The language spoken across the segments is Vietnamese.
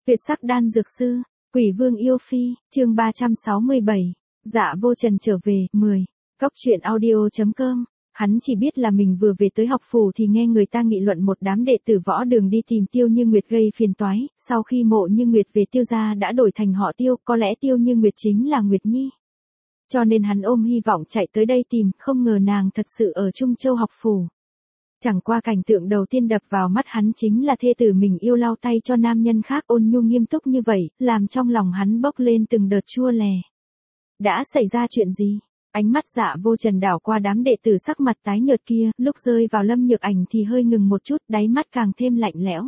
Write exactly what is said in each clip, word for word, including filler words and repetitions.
Tuyệt sắc đan dược sư, Quỷ Vương yêu phi, chương ba trăm sáu mươi bảy, Dạ Vô Trần trở về, mười. Cốc truyện audio.com. Hắn chỉ biết là mình vừa về tới học phủ thì nghe người ta nghị luận một đám đệ tử võ đường đi tìm Tiêu Như Nguyệt gây phiền toái, sau khi Mộ Như Nguyệt về Tiêu gia đã đổi thành họ Tiêu, có lẽ Tiêu Như Nguyệt chính là Nguyệt Nhi. Cho nên hắn ôm hy vọng chạy tới đây tìm, không ngờ nàng thật sự ở Trung Châu học phủ. Chẳng qua cảnh tượng đầu tiên đập vào mắt hắn chính là thê tử mình yêu lau tay cho nam nhân khác ôn nhu nghiêm túc như vậy, làm trong lòng hắn bốc lên từng đợt chua lè. Đã xảy ra chuyện gì? Ánh mắt Dạ Vô Trần đảo qua đám đệ tử sắc mặt tái nhợt kia, lúc rơi vào Lâm Nhược Ảnh thì hơi ngừng một chút, đáy mắt càng thêm lạnh lẽo.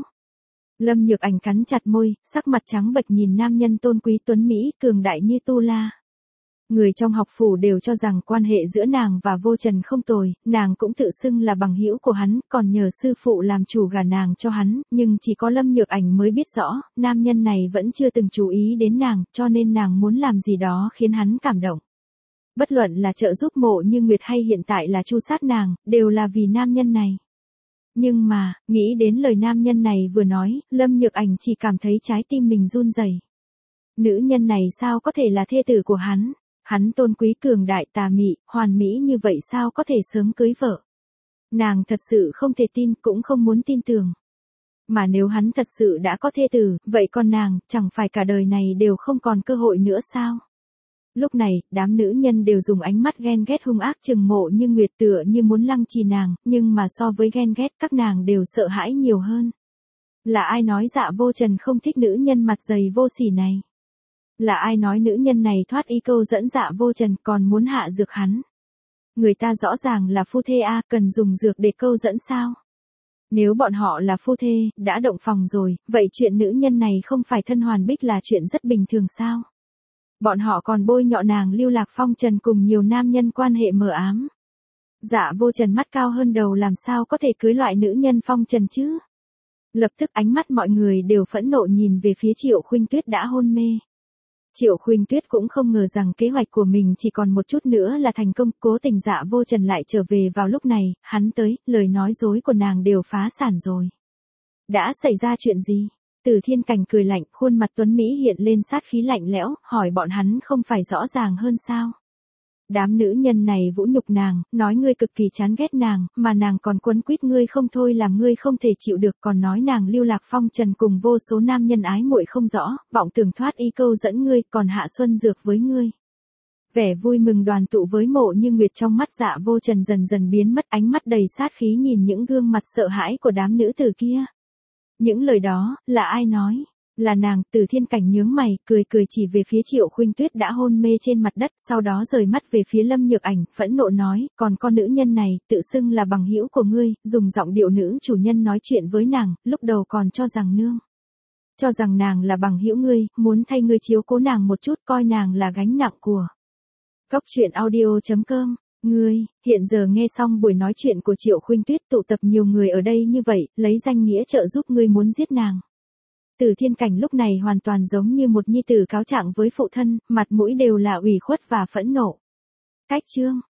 Lâm Nhược Ảnh cắn chặt môi, sắc mặt trắng bệch nhìn nam nhân tôn quý tuấn Mỹ, cường đại như tu la. Người trong học phủ đều cho rằng quan hệ giữa nàng và Vô Trần không tồi, nàng cũng tự xưng là bằng hữu của hắn, còn nhờ sư phụ làm chủ gả nàng cho hắn, nhưng chỉ có Lâm Nhược Ảnh mới biết rõ, nam nhân này vẫn chưa từng chú ý đến nàng, cho nên nàng muốn làm gì đó khiến hắn cảm động. Bất luận là trợ giúp Mộ Như Nguyệt hay hiện tại là tru sát nàng, đều là vì nam nhân này. Nhưng mà, nghĩ đến lời nam nhân này vừa nói, Lâm Nhược Ảnh chỉ cảm thấy trái tim mình run rẩy. Nữ nhân này sao có thể là thê tử của hắn? Hắn tôn quý cường đại tà mị, hoàn mỹ như vậy sao có thể sớm cưới vợ? Nàng thật sự không thể tin, cũng không muốn tin tưởng. Mà nếu hắn thật sự đã có thê tử, vậy còn nàng, chẳng phải cả đời này đều không còn cơ hội nữa sao? Lúc này, đám nữ nhân đều dùng ánh mắt ghen ghét hung ác chừng Mộ Như Nguyệt tựa như muốn lăng trì nàng, nhưng mà so với ghen ghét các nàng đều sợ hãi nhiều hơn. Là ai nói Dạ Vô Trần không thích nữ nhân mặt dày vô sỉ này? Là ai nói nữ nhân này thoát y câu dẫn Dạ Vô Trần còn muốn hạ dược hắn? Người ta rõ ràng là phu thê a, cần dùng dược để câu dẫn sao? Nếu bọn họ là phu thê, đã động phòng rồi, vậy chuyện nữ nhân này không phải thân hoàn bích là chuyện rất bình thường sao? Bọn họ còn bôi nhọ nàng lưu lạc phong trần cùng nhiều nam nhân quan hệ mờ ám. Dạ Vô Trần mắt cao hơn đầu làm sao có thể cưới loại nữ nhân phong trần chứ? Lập tức ánh mắt mọi người đều phẫn nộ nhìn về phía Triệu Khuynh Tuyết đã hôn mê. Triệu Khuynh Tuyết cũng không ngờ rằng kế hoạch của mình chỉ còn một chút nữa là thành công, cố tình Dạ Vô Trần lại trở về vào lúc này, hắn tới, lời nói dối của nàng đều phá sản rồi. Đã xảy ra chuyện gì? Từ Thiên Cảnh cười lạnh, khuôn mặt tuấn Mỹ hiện lên sát khí lạnh lẽo, hỏi bọn hắn không phải rõ ràng hơn sao? Đám nữ nhân này vũ nhục nàng, nói ngươi cực kỳ chán ghét nàng, mà nàng còn quấn quýt ngươi không thôi làm ngươi không thể chịu được, còn nói nàng lưu lạc phong trần cùng vô số nam nhân ái muội không rõ, vọng tưởng thoát y câu dẫn ngươi, còn hạ xuân dược với ngươi. Vẻ vui mừng đoàn tụ với Mộ Như Nguyệt trong mắt Dạ Vô Trần dần dần biến mất, ánh mắt đầy sát khí nhìn những gương mặt sợ hãi của đám nữ tử kia. Những lời đó, là ai nói? Là nàng. Từ Thiên Cảnh nhướng mày, cười cười chỉ về phía Triệu Khuynh Tuyết đã hôn mê trên mặt đất, sau đó rời mắt về phía Lâm Nhược Ảnh, phẫn nộ nói, còn con nữ nhân này, tự xưng là bằng hữu của ngươi, dùng giọng điệu nữ chủ nhân nói chuyện với nàng, lúc đầu còn cho rằng nương. Cho rằng nàng là bằng hữu ngươi, muốn thay ngươi chiếu cố nàng một chút, coi nàng là gánh nặng của. Cốc truyện audio.com. Ngươi, hiện giờ nghe xong buổi nói chuyện của Triệu Khuynh Tuyết, tụ tập nhiều người ở đây như vậy, lấy danh nghĩa trợ giúp ngươi muốn giết nàng. Từ Thiên Cảnh lúc này hoàn toàn giống như một nhi tử cáo trạng với phụ thân, mặt mũi đều là ủy khuất và phẫn nộ. Cách chương,